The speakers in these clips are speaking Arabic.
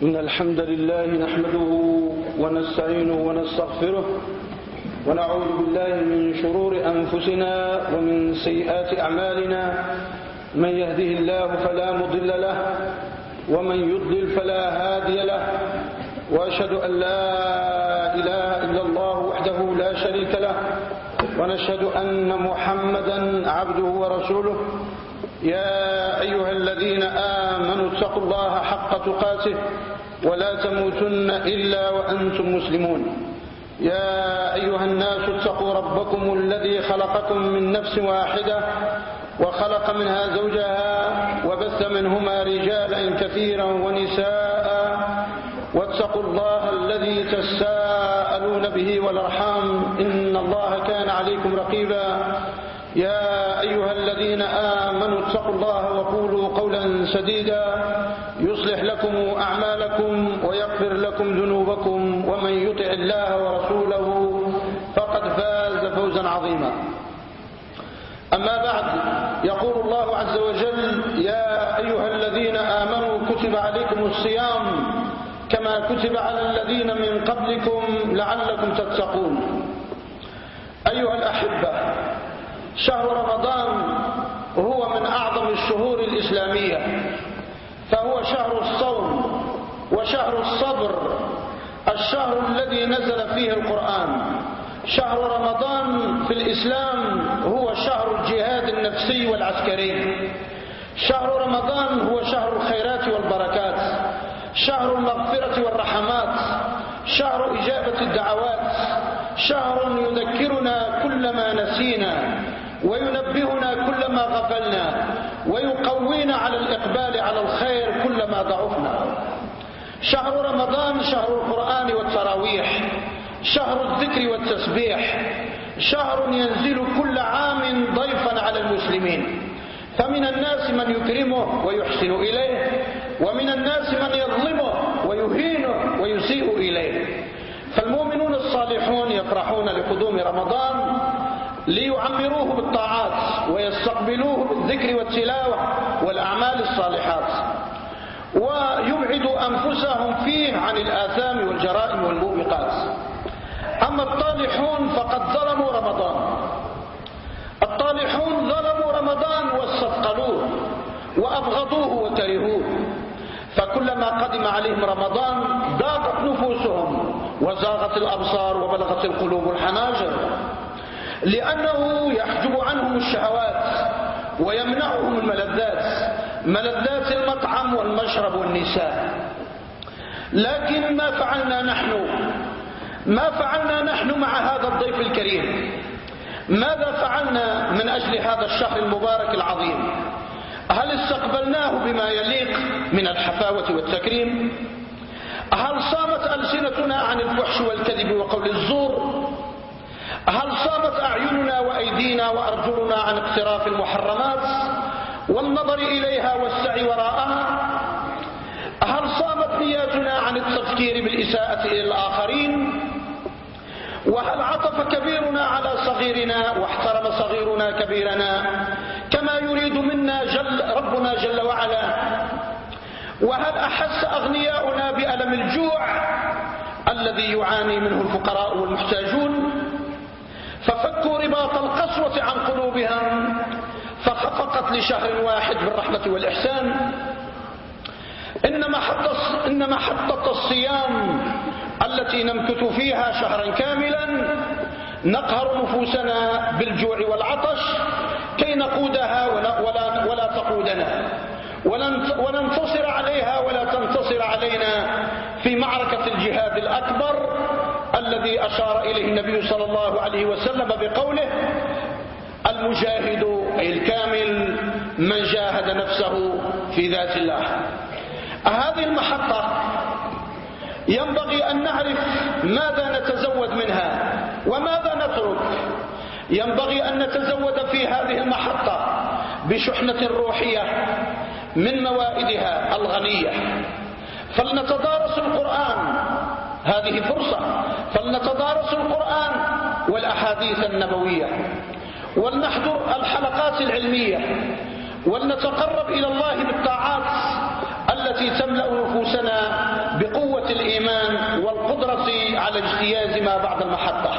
إن الحمد لله نحمده ونستعينه ونستغفره ونعوذ بالله من شرور أنفسنا ومن سيئات أعمالنا. من يهده الله فلا مضل له ومن يضلل فلا هادي له، وأشهد أن لا إله إلا الله وحده لا شريك له، ونشهد أن محمدا عبده ورسوله. يا أيها الذين آمنوا اتقوا الله حق تقاته ولا تموتن إلا وأنتم مسلمون. يا أيها الناس اتقوا ربكم الذي خلقكم من نفس واحدة وخلق منها زوجها وبث منهما رجالا كثيرا ونساء، واتقوا الله الذي تساءلون به والأرحام إن الله كان عليكم رقيبا. يا أيها الذين آمنوا اتقوا الله وقولوا قولا سديدا يصلح لكم أعمالكم ويغفر لكم ذنوبكم، ومن يطع الله ورسوله فقد فاز فوزا عظيما. أما بعد، يقول الله عز وجل: يا أيها الذين آمنوا كتب عليكم الصيام كما كتب على الذين من قبلكم لعلكم تتقون. أيها الأحبة، شهر رمضان هو من أعظم الشهور الإسلامية، فهو شهر الصوم وشهر الصبر، الشهر الذي نزل فيه القرآن. شهر رمضان في الإسلام هو شهر الجهاد النفسي والعسكري. شهر رمضان هو شهر الخيرات والبركات، شهر المغفرة والرحمات، شهر إجابة الدعوات، شهر يذكرنا كل ما نسينا وينبهنا كل ما غفلنا ويقوينا على الإقبال على الخير كلما ضعفنا. شهر رمضان شهر القرآن والتراويح، شهر الذكر والتسبيح، شهر ينزل كل عام ضيفا على المسلمين، فمن الناس من يكرمه ويحسن إليه، ومن الناس من يظلمه ويهينه ويسيء إليه. فالمؤمنون الصالحون يفرحون لقدوم رمضان ليعمروه بالطاعات ويستقبلوه بالذكر والتلاوة والأعمال الصالحات، ويبعدوا أنفسهم فيه عن الآثام والجرائم والموبقات. أما الطالحون فقد ظلموا رمضان. الطالحون ظلموا رمضان واستثقلوه وأبغضوه وكرهوه، فكلما قدم عليهم رمضان ضاقت نفوسهم وزاغت الأبصار وبلغت القلوب الحناجر، لأنه يحجب عنهم الشهوات ويمنعهم الملذات، ملذات المطعم والمشرب والنساء. لكن ما فعلنا نحن مع هذا الضيف الكريم؟ ماذا فعلنا من أجل هذا الشهر المبارك العظيم؟ هل استقبلناه بما يليق من الحفاوة والتكريم؟ هل صامت ألسنتنا عن الفحش والكذب وقول الزور؟ هل صامت أعيننا وأيدينا وأرجلنا عن اقتراف المحرمات والنظر إليها والسعي وراءها؟ هل صامت نياتنا عن التفكير بالإساءة إلى الآخرين؟ وهل عطف كبيرنا على صغيرنا واحترم صغيرنا كبيرنا كما يريد منا ربنا جل وعلا؟ وهل أحس أغنياؤنا بألم الجوع الذي يعاني منه الفقراء والمحتاجون ففكوا رباط القسوة عن قلوبهم فخفقت لشهر واحد بالرحمة والإحسان؟ إن محطة الصيام التي نمكث فيها شهرا كاملا نقهر نفوسنا بالجوع والعطش كي نقودها ولا تقودنا، وننتصر عليها ولا تنتصر علينا في معركة الجهاد الأكبر الذي أشار إليه النبي صلى الله عليه وسلم بقوله: المجاهد أي الكامل من جاهد نفسه في ذات الله. هذه المحطة ينبغي أن نعرف ماذا نتزود منها وماذا نترك. ينبغي أن نتزود في هذه المحطة بشحنة روحية من موائدها الغنية، فلنتدارس القرآن، هذه فرصة، فلنتدارس القرآن والأحاديث النبوية، ولنحضر الحلقات العلمية، ولنتقرب إلى الله بالطاعات التي تملأ نفوسنا الإيمان والقدرة على اجتياز ما بعد المحطة،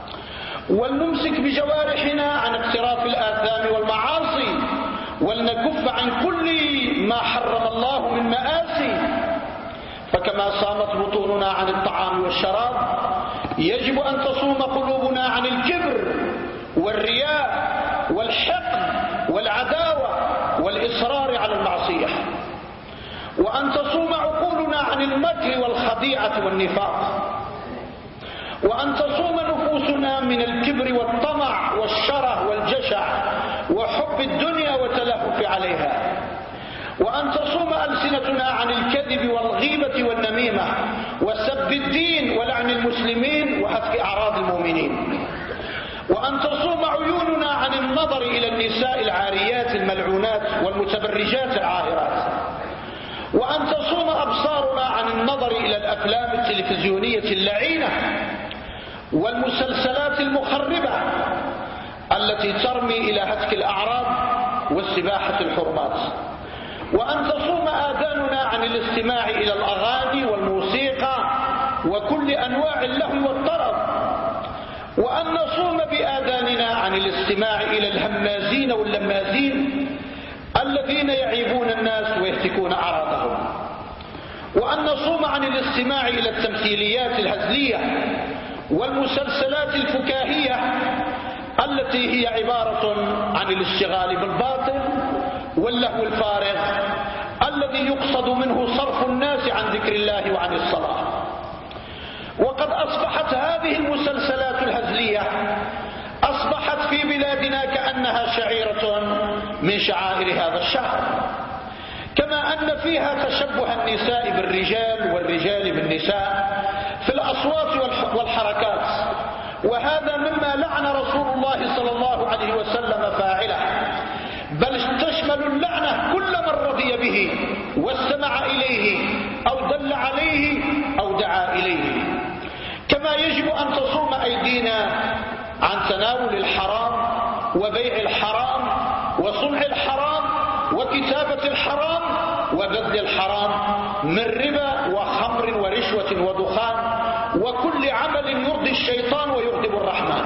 ولنمسك بجوارحنا عن اقتراف الآثام والمعاصي، ولنكف عن كل ما حرم الله من مآسي. فكما صامت بطوننا عن الطعام والشراب، يجب أن تصوم قلوبنا عن الكبر والرياء والحقد والعداوة والإصرار على المعصية، وأن تصوم عقولنا عن المكر والخديعة والنفاق، وأن تصوم نفوسنا من الكبر والطمع والشره والجشع وحب الدنيا والتلهف عليها، وأن تصوم ألسنتنا عن الكذب والغيبة والنميمة وسب الدين ولعن المسلمين وهتك أعراض المؤمنين، وأن تصوم عيوننا عن النظر إلى النساء العاريات الملعونات والمتبرجات العاهرات، وأن تصوم أبصارنا عن النظر إلى الأفلام التلفزيونية اللعينة والمسلسلات المخربة التي ترمي إلى هتك الأعراض واستباحة الحرمات، وأن تصوم آذاننا عن الاستماع إلى الأغاني والموسيقى وكل أنواع اللهو والطرب، وأن نصوم بآذاننا عن الاستماع إلى الهمازين واللمازين الذين يعيبون الناس ويهتكون أعراضهم، وأن نصوم عن الاستماع إلى التمثيليات الهزلية والمسلسلات الفكاهية التي هي عبارة عن الاشتغال بالباطل واللهو الفارغ الذي يقصد منه صرف الناس عن ذكر الله وعن الصلاة. وقد أصبحت هذه المسلسلات الهزلية أصبحت في بلادنا كأنها شعيرة من شعائر هذا الشهر، كما أن فيها تشبه النساء بالرجال والرجال بالنساء في الأصوات والحركات، وهذا مما لعن رسول الله صلى الله عليه وسلم فاعله، بل تشمل اللعنة كل من رضي به واستمع إليه أو دل عليه أو دعا إليه. كما يجب أن تصوم أيدينا عن تناول الحرام وبيع الحرام وصنع الحرام وكتابة الحرام وبذل الحرام من ربا وخمر ورشوة ودخان وكل عمل يرضي الشيطان ويغضب الرحمن.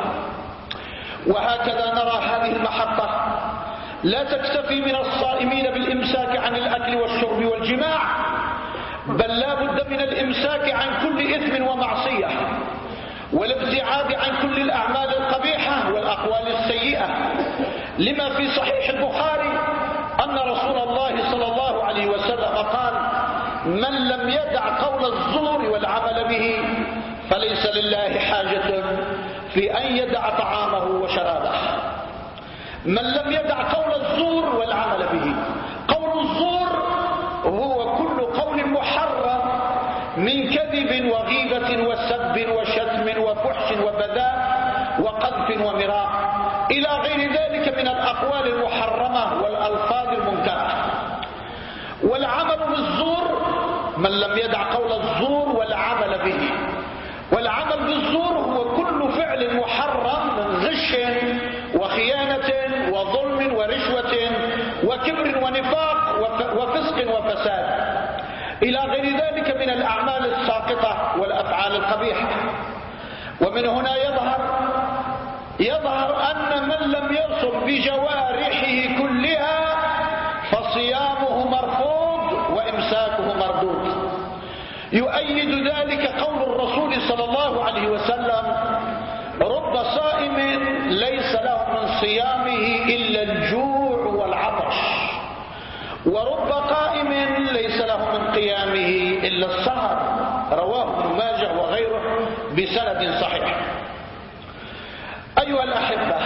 وهكذا نرى هذه المحطة لا تكتفي من الصائمين بالإمساك عن الأكل والشرب والجماع، بل لا بد من الإمساك عن كل إثم ومعصية، والابتعاد عن كل الأعمال القبيحة والأقوال السيئة، لما في صحيح البخاري أن رسول الله صلى الله عليه وسلم قال: من لم يدع قول الزور والعمل به فليس لله حاجة في أن يدع طعامه وشرابه. من لم يدع قول الزور والعمل به، قول الزور هو كل قول محرم من كذب وغيبة وسب وشتم وفحش وبذاء وقذف ومراء إلى غير ذلك من الأقوال المحرمة والألفاظ المنكرة. والعمل بالزور من لم يدع قول الزور والعمل به، والعمل بالزور هو كل فعل محرم من غش وخيانة وظلم ورشوة وكبر ونفاق وفسق وفساد إلى غير ذلك من الأعمال الساقطة والأفعال القبيحة. ومن هنا يظهر أن من لم يصم بجوارحه كلها فصيامه مرفوض وإمساكه مردود. يؤيد ذلك قول الرسول صلى الله عليه وسلم: رب صائم ليس له من صيامه إلا الجوع والعطش، ورب قائم ليس له من قيامه إلا السهر. رواه ابن ماجه وغيره بسند صحيح. أيها الأحبة،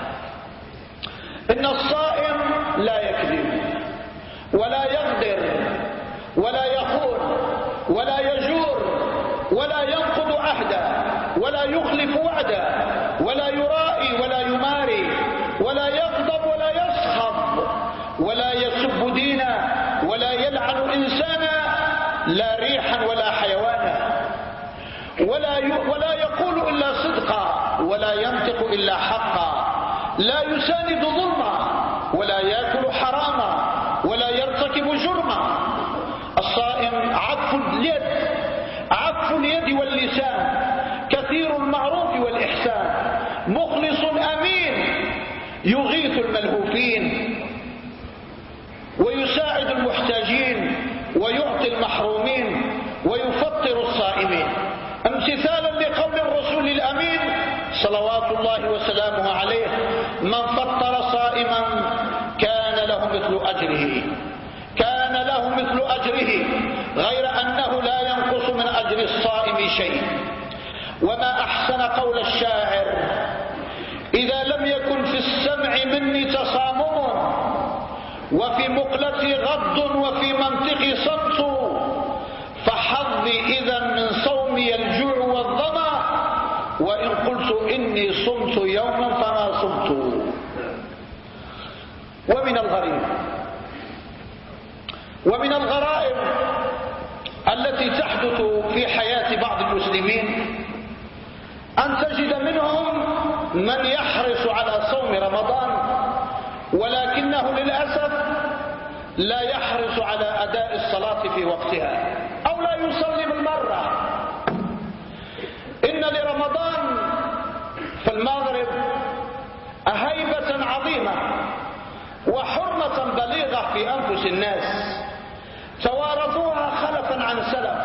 إن الصائم لا يكذب ولا يغدر ولا يخون ولا يجور ولا ينقض عهدا ولا يخلف وعدا ولا يرائي ولا يماري ولا يغضب ولا يسخط ولا يسب دينا ولا يلعن إنسانا لا ريحا ولا حيوانا ولا يقول إلا صدقا ولا ينطق إلا حقا، لا يساند ظلما ولا يأكل حراما ولا يرتكب جرما. الصائم عف اليد عف عفو اليد واللسان، كثير المعروف والإحسان، مخلص أمين، يغيث الملهوفين ويساعد المحتاجين ويعطي المحرومين ويفطر الصائمين. امتثالا لقول الرسول الأمين صلوات الله وسلامه عليه: من فطر صائما كان له مثل أجره غير أنه لا ينقص من أجر الصائم شيء. وما أحسن قول الشاعر: إذا لم يكن في السمع مني تصامم وفي مقلتي غض وفي منطقي صمت، فحظي إذا من صومي الجوع والظمأ، وإن قلت إني صمت يوما فما صمت. ومن الغرائب التي تحدث في حياة بعض المسلمين أن تجد منهم من يحرص على صوم رمضان ولكنه للأسف لا يحرص على أداء الصلاة في وقتها أو لا يصلي بالمرة. إن لرمضان في المغرب هيبة عظيمة وحرمة بليغة في أنفس الناس توارثوها خلفا عن سلف،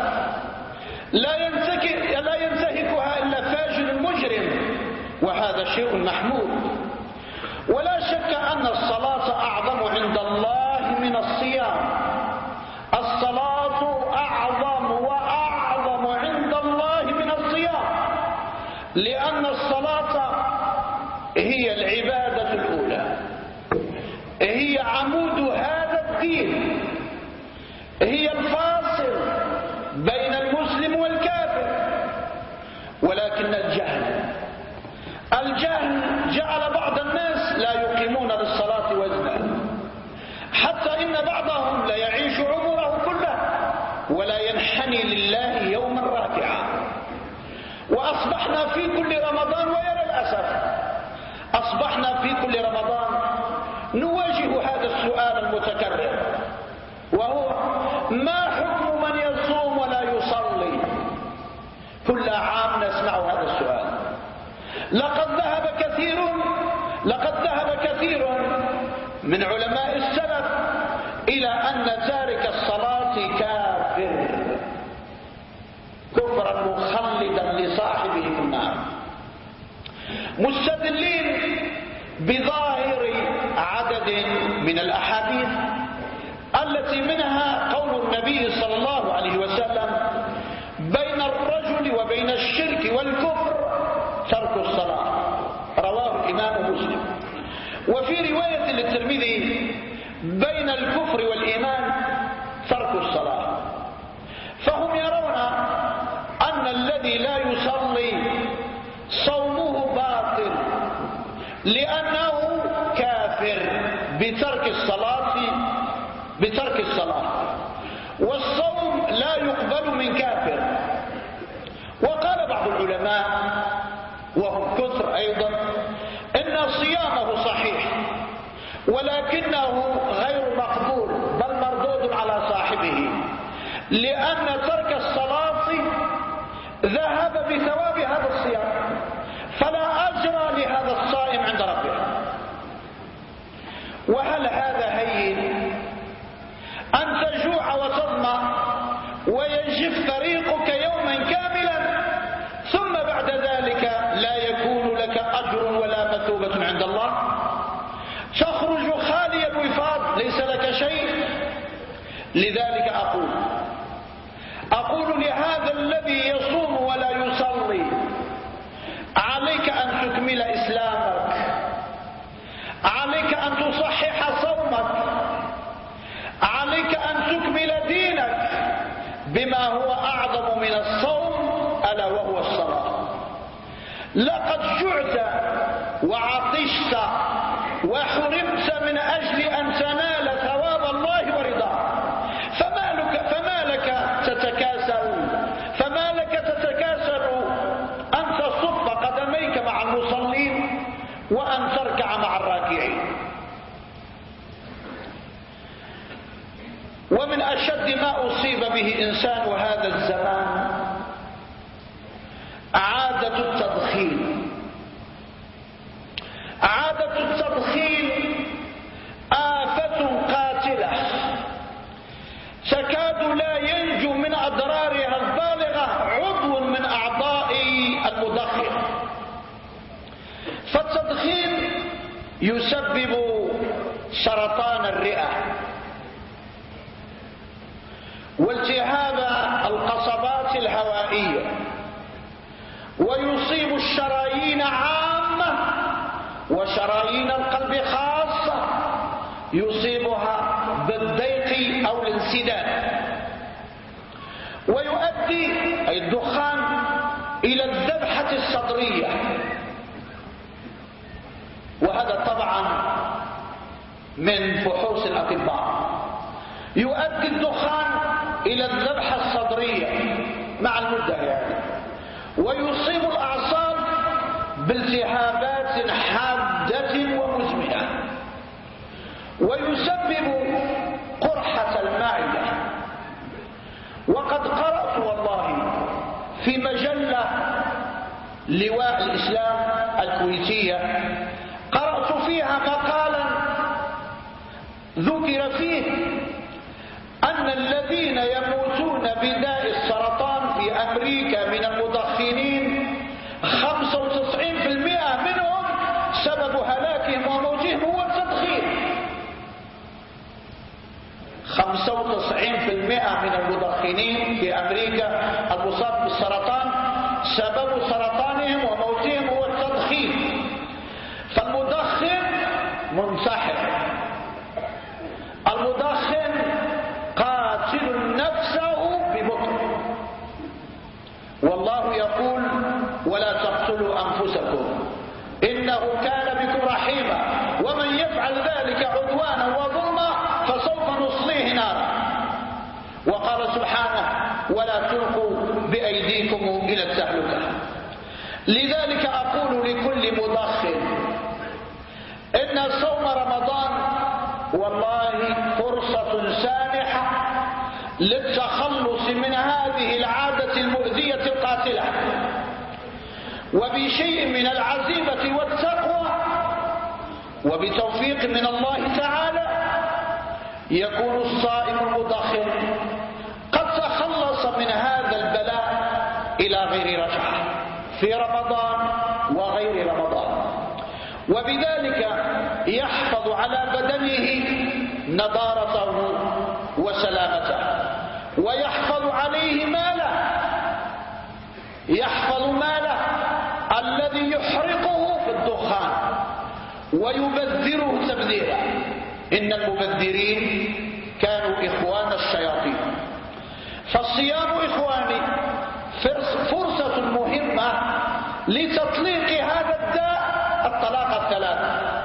لا ينتهكها إلا فاجر مجرم، وهذا شيء محمود. ولا شك أن الصلاة أعظم عند الله من الصيام. الصلاة أعظم وأعظم عند الله من الصيام، لأن الصلاة هي العبادة الأولى، هي عمود هذا الدين، هي الفاصل بين المسلم والكافر. ولكن الجهل جعل بعض الناس لا يقيمون للصلاة وزنا، حتى إن بعضهم لا يعيش عمره كله ولا ينحني لله يوما راكعا. وأصبحنا في كل رمضان، ويا للأسف أصبحنا في كل رمضان نواجه هذا السؤال المتكرر، وهو: ما حكم من يصوم ولا يصلي؟ كل عام نسمع هذا السؤال. لقد ذهب كثير من علماء السلف إلى أن تارك الصلاة كافر كفرا مخلدا لصاحبه في النار، مستدلين بظاهر عدد من الأحاديث التي منها قول النبي صلى الله عليه وسلم: بين الرجل وبين الشرك والكفر ترك الصلاة، رواه الإمام مسلم. وفي رواية للترمذي: بين الكفر والإيمان ترك الصلاة. فهم يرون أن الذي لا يصلي صومه باطل لأنه كافر بترك الصلاة، والصوم لا يقبل من كافر. وقال بعض العلماء وهم كثر أيضا إن صيامه صحيح ولكنه غير مقبول بل مردود على صاحبه، لأن ترك الصلاة ذهب بثواب هذا الصيام، فلا أجر لهذا الصائم عند ربه. وهل هذا هين أن تجوع وتظمأ ويجف طريقك يوما كاملا ثم بعد ذلك لا يكون لك أجر ولا مثوبة عند الله؟ تخرج خالي الوفاض ليس لك شيء. لذلك أقول لهذا الذي يصوم ولا يصلي: عليك أن تكمل إسلامك، عليك أن تصحح صومك، عليك أن تكمل دينك بما هو أعظم من الصوم، ألا وهو الصلاة. لقد جعت وعطشت وحرمت من أجل أن تنال ثواب الله ورضاه، فما لك تتكاسل أن تصف قدميك مع المصلين وأن تركع مع الراكعين. ومن أشد ما أصيب به إنسان هذا الزمان يسبب سرطان الرئة والتهاب القصبات الهوائية، ويصيب الشرايين عامة وشرايين القلب خاصة، يصيبها بالضيق أو الانسداد، ويؤدي أي الدخان إلى الذبحة الصدرية، وهذا طبعا من فحوص الأطباء. يؤدي الدخان إلى الذبحة الصدرية مع المدة يعني، ويصيب الأعصاب بالتهابات حادة ومزمنة، ويسبب قرحة المعدة. وقد قرأت والله في مجلة لواء الإسلام الكويتية، قرأت فيها مقالا ذكر فيه أن الذين يموتون بداء السرطان في أمريكا من المدخنين 95% منهم سبب هلاكهم وموتهم هو التدخين. 95% من المدخنين في أمريكا المصاب بالسرطان سبب سرطانهم وموتهم هو التدخين. فالمدخن منتحر، المدخن قاتل نفسه ببطء، والله يقول ولا تقتلوا أنفسكم إنه كان بكم رحيما ومن يفعل ذلك عدوانا وظلما فسوف نصليه نارا. وقال سبحانه ولا تلقوا بأيديكم إلى التهلكة. لذلك أقول لكل مدخن إن صوم رمضان والله فرصة سانحة للتخلص من هذه العادة المؤذية القاتلة، وبشيء من العزيمة والتقوى وبتوفيق من الله تعالى يكون الصائم المدخن قد تخلص من هذا البلاء إلى غير رجعة في رمضان وغير رمضان، وبذلك يحفظ على بدنه نضارته وسلامته، ويحفظ عليه ماله، يحفظ ماله الذي يحرقه في الدخان ويبذره تبذيرا. إن المبذرين كانوا إخوان الشياطين. فالصيام إخواني فرصة مهمة لتطليق هذا الداء الطلاق الثلاث،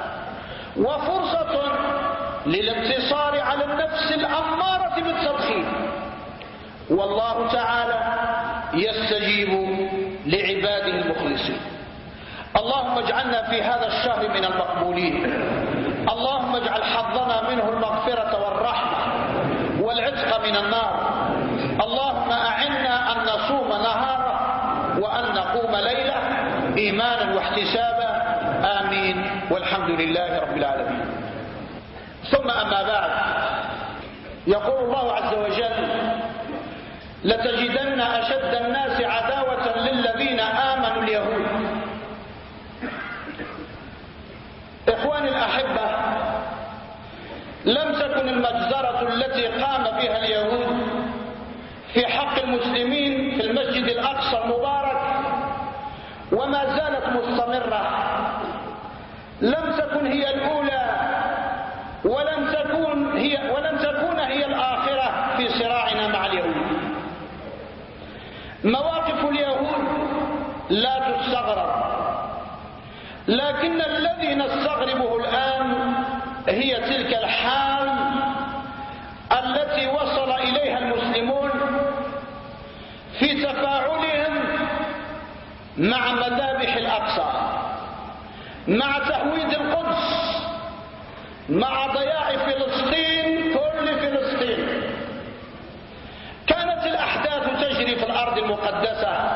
وفرصة للانتصار على النفس الأمارة بالتدخين. والله تعالى يستجيب لعباده المخلصين. اللهم اجعلنا في هذا الشهر من المقبولين، اللهم اجعل حظنا منه المغفرة والرحمة والعتق من النار. اللهم أعنا أن نصوم نهارا وأن نقوم ليلة إيمانا واحتسابا. آمين والحمد لله رب العالمين. ثم أما بعد، يقول الله عز وجل لتجدن أشد الناس عداوة للذين آمنوا اليهود. إخواني الأحبة، لم تكن المجزرة التي قام بها اليهود في حق المسلمين في المسجد الأقصى المبارك وما زالت مستمرة، لم تكن هي الأولى ولن تكون هي الآخرة في صراعنا مع اليهود. مواقف اليهود لا تستغرب، لكن الذي نستغربه الآن هي تلك الحال التي وصل إليها المسلمون في تفاعلهم مع مذابح الأقصى، مع تهويد القدس، مع ضياع فلسطين، كل فلسطين. كانت الأحداث تجري في الأرض المقدسة،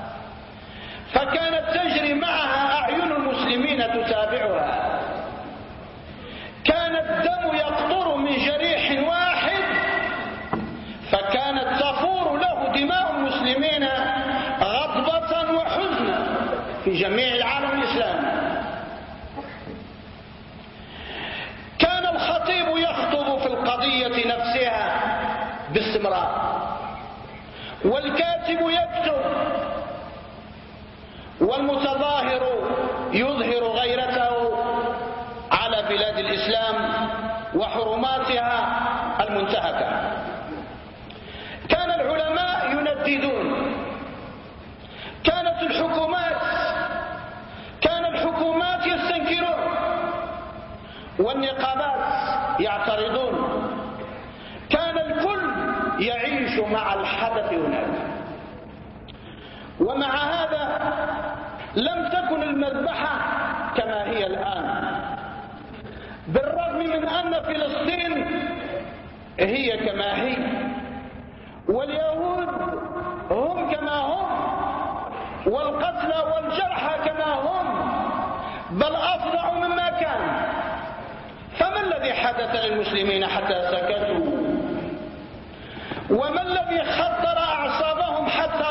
فكانت تجري معها أعين المسلمين تتابعها. كان الدم يقطر من جريح واحد، فكانت تفور له دماء المسلمين غضبة وحزنا في جميع العالم الإسلامي. والكاتب يكتب، والمتظاهر يظهر غيرته على بلاد الإسلام وحرماتها المنتهكة. كان العلماء ينددون، كان الحكومات يستنكرون، والنقابات يعترضون، كان الكل يعيش مع الحدث هناك. ومع هذا لم تكن المذبحة كما هي الآن، بالرغم من أن فلسطين هي كما هي، واليهود هم كما هم، والقتلى والجرحى كما هم، بل أفظع مما كان. فما الذي حدث للمسلمين حتى سكتوا؟ وما الذي خطر أعصابهم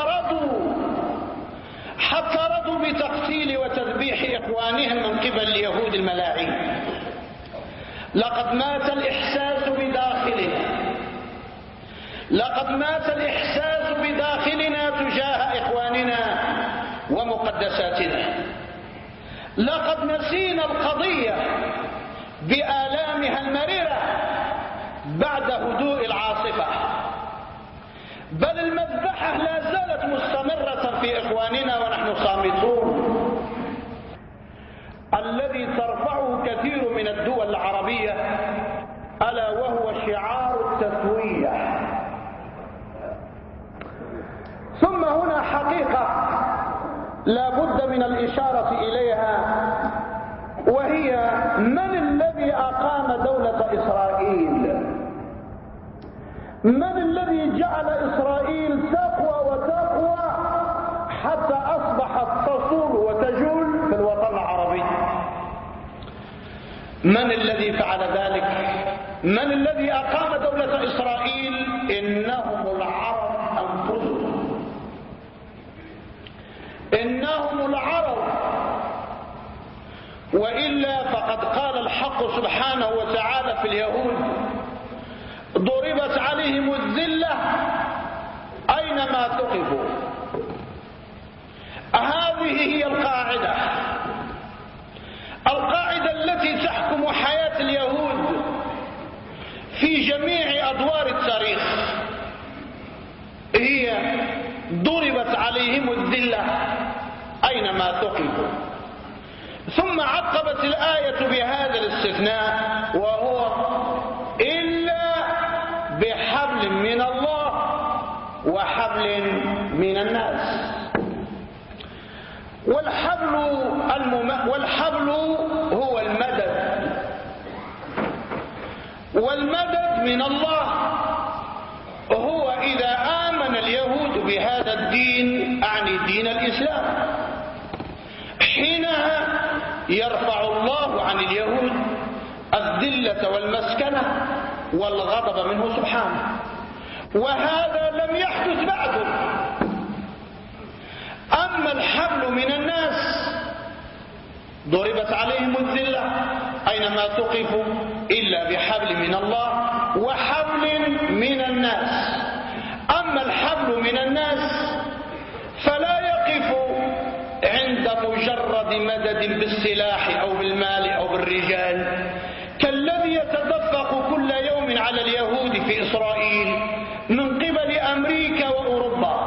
حتى رضوا بتقتيل وتذبيح إخوانهم من قبل اليهود الملاعين؟ لقد مات الإحساس بداخلنا تجاه إخواننا ومقدساتنا. لقد نسينا القضية بآلامها المريرة بعد هدوء العاصفة، بل المذبحة لا زالت مستمرة في إخواننا ونحن صامتون. الذي ترفعه كثير من الدول العربية ألا وهو شعار التسوية. ثم هنا حقيقة لا بد من الإشارة إليها، وهي من الذي أقام دولة إسرائيل؟ من الذي جعل إسرائيل تقوى حتى أصبحت تصول وتجول في الوطن العربي؟ من الذي فعل ذلك؟ من الذي أقام دولة إسرائيل؟ إنهم العرب أنفسهم، إنهم العرب. وإلا فقد قال الحق سبحانه وتعالى في اليهود: ضربت عليهم الذلة أينما ثقفوا. هذه هي القاعدة التي تحكم حياة اليهود في جميع أدوار التاريخ، هي ضربت عليهم الذلة أينما ثقفوا. ثم عقبت الآية بهذا الاستثناء، وهو إلا بحبل من الله وحبل من الناس. والحبل هو المدد، والمدد من الله هو إذا آمن اليهود بهذا الدين، أعني دين الإسلام، حينها يرفع الله عن اليهود الذلة والمسكنة والغضب منه سبحانه. وهذا لم يحدث بعد. أما الحبل من الناس ضربت عليهم الذلة أينما ثقفوا إلا بحبل من الله وحبل من الناس. أما الحبل من الناس فلا يقف عند مجرد مدد بالسلاح أو بالمال أو بالرجال كالذي يتدفق كل يوم على اليهود في إسرائيل من قبل أمريكا وأوروبا.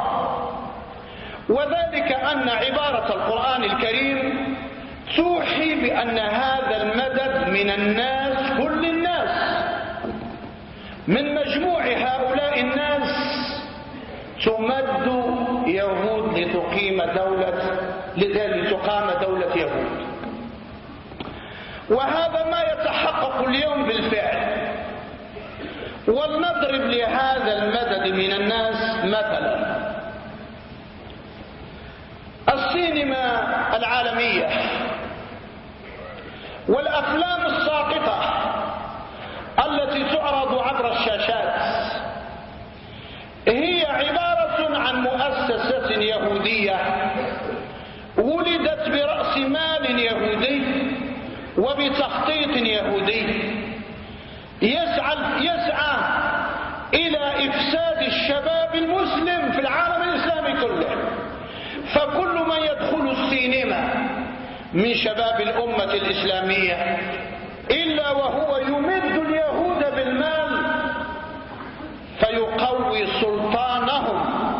وذلك أن عبارة القرآن الكريم توحي بأن هذا المدد من الناس، كل الناس، من مجموع هؤلاء الناس تمد يهود لتقام دولة يهود. وهذا ما يتحقق اليوم بالفعل. ولنضرب لهذا المدد من الناس مثلا. السينما العالمية والأفلام الساقطة التي تعرض عبر الشاشات هي عبارة عن مؤسسة يهودية ولدت برأس مال يهودي وبتخطيط يهودي يسعى إلى إفساد الشباب المسلم في العالم من شباب الأمة الإسلامية إلا وهو يمد اليهود بالمال فيقوي سلطانهم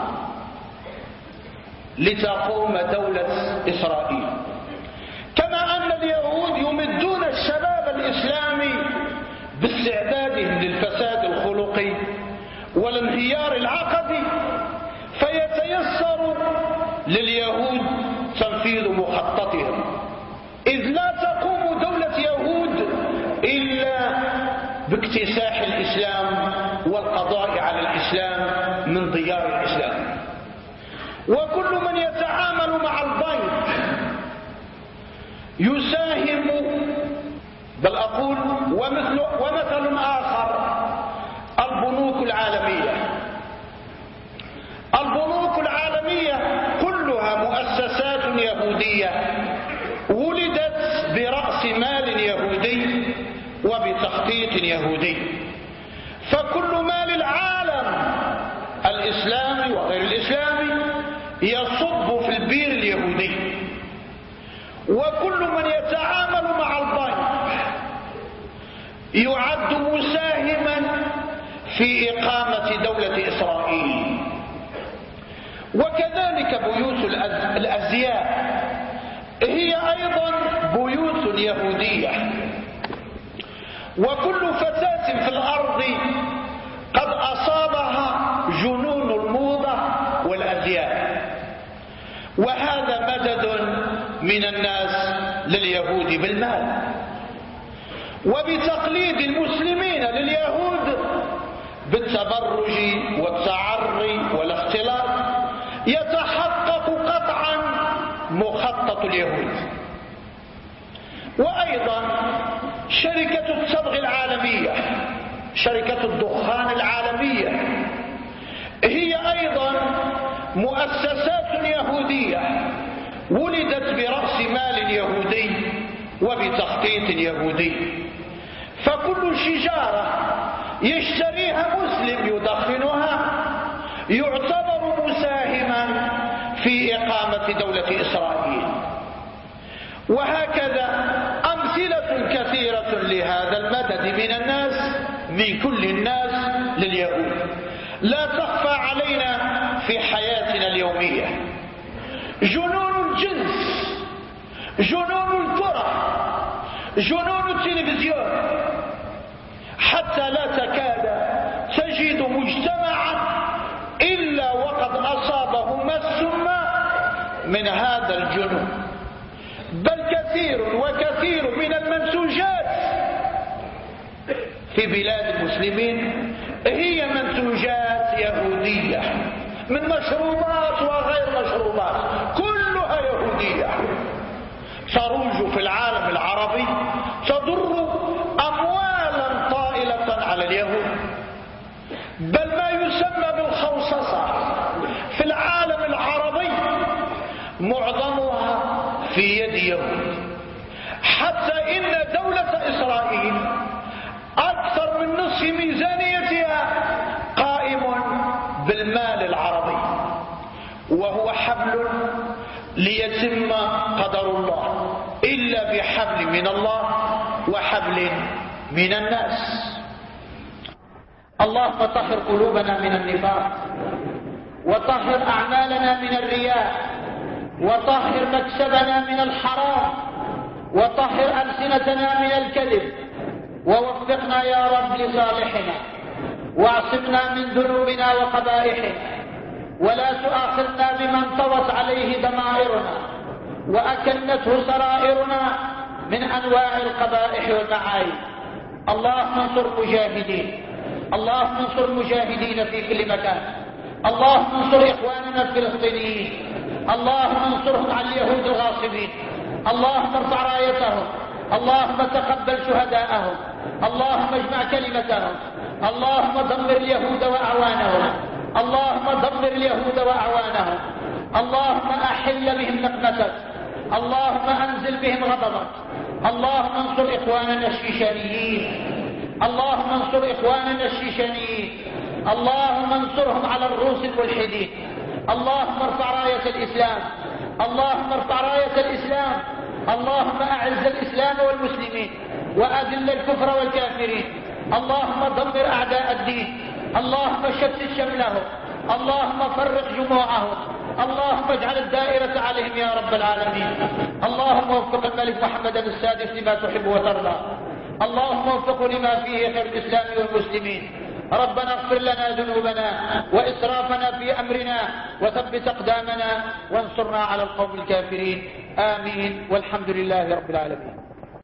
لتقوم دولة إسرائيل، كما أن اليهود يمدون الشباب الإسلامي باستعدادهم للفساد الخلقي والانهيار العقدي، فيتيسر لليهود تنفيذ مخططهم، إذ لا تقوم دولة يهود إلا باكتساح الإسلام والقضاء على الإسلام من ديار الإسلام. وكل من يتعامل مع البنك يساهم، بل أقول ومثل آخر البنوك العالمية. البنوك العالمية كلها مؤسسات يهودية ولدت برأس مال يهودي وبتخطيط يهودي، فكل مال العالم الإسلامي وغير الإسلامي يصب في البير اليهودي، وكل من يتعامل مع البنك يعد مساهما في إقامة دولة إسرائيل. وكذلك بيوت الأزياء هي أيضا بيوت يهودية، وكل فتاة في الأرض قد أصابها جنون الموضة والأزياء، وهذا مدد من الناس لليهود بالمال. وبتقليد المسلمين لليهود بالتبرج والتعري والاختلاط يتحقق قطعا مخطط اليهود. وأيضا شركة الصبغ العالمية، شركة الدخان العالمية هي أيضا مؤسسات يهودية ولدت برأس مال يهودي وبتخطيط يهودي، فكل شجارة يشتريها مسلم يدخنها يعتبر مساهما في إقامة دولة إسرائيل. وهكذا أمثلة كثيرة لهذا المدد من الناس، من كل الناس لليهود، لا تخفى علينا في حياتنا اليومية. جنون الجنس، جنون الكرة، جنون التلفزيون، حتى لا تكاد تجد مجتمعا إلا وقد أصابه مس من هذا الجنون. بل كثير من المنتوجات في بلاد المسلمين هي منتوجات يهودية، من مشروبات وغير مشروبات كلها يهودية، تروج في العالم العربي، تضر أموالا طائلة على اليهود. بل ما يسمى بالخوصصة في العالم العربي معظمها في يد يهود، حتى إن دولة إسرائيل أكثر من نصف ميزانيتها قائم بالمال العربي، وهو حبل ليتم قدر الله إلا بحبل من الله وحبل من الناس. اللهم طهر قلوبنا من النفاق، وطهر أعمالنا من الرياء، وطهر مكسبنا من الحرام، وطهر ألسنتنا من الكذب، ووفقنا يا رب لصالحنا، واعصمنا من ذنوبنا وقبائحنا، ولا تؤاخذنا بمن طوت عليه ضمائرنا وأكنته سرائرنا من أنواع القبائح والمعايب. اللهم انصر مجاهدين، اللهم انصر مجاهدين في كل مكان، اللهم انصر إخواننا الفلسطينيين، اللهم انصرهم على اليهود الغاصبين، اللهم ارفع رايتهم، اللهم تقبل شهداءهم، اللهم اجمع كلمتهم، اللهم دمر اليهود وأعوانهم، اللهم دمر اليهود وأعوانهم، اللهم أحل بهم نقمتك، اللهم أنزل بهم غضبك، اللهم انصر إخواننا الشيشانيين، اللهم انصر إخواننا الشيشانيين، اللهم انصرهم على الروس الملحدين، اللهم ارفع راية الإسلام، اللهم ارفع راية الإسلام، اللهم أعز الإسلام والمسلمين وأذل الكفر والكافرين. اللهم دمر أعداء الدين. اللهم شتت شملهم. اللهم فرق جموعهم. اللهم اجعل الدائرة عليهم يا رب العالمين. اللهم وفق الملك محمد السادس لما تحب وترضى. اللهم وفقه لما فيه خير الإسلام والمسلمين. ربنا اغفر لنا ذنوبنا وإسرافنا في أمرنا وثبت أقدامنا وانصرنا على القوم الكافرين. آمين والحمد لله رب العالمين.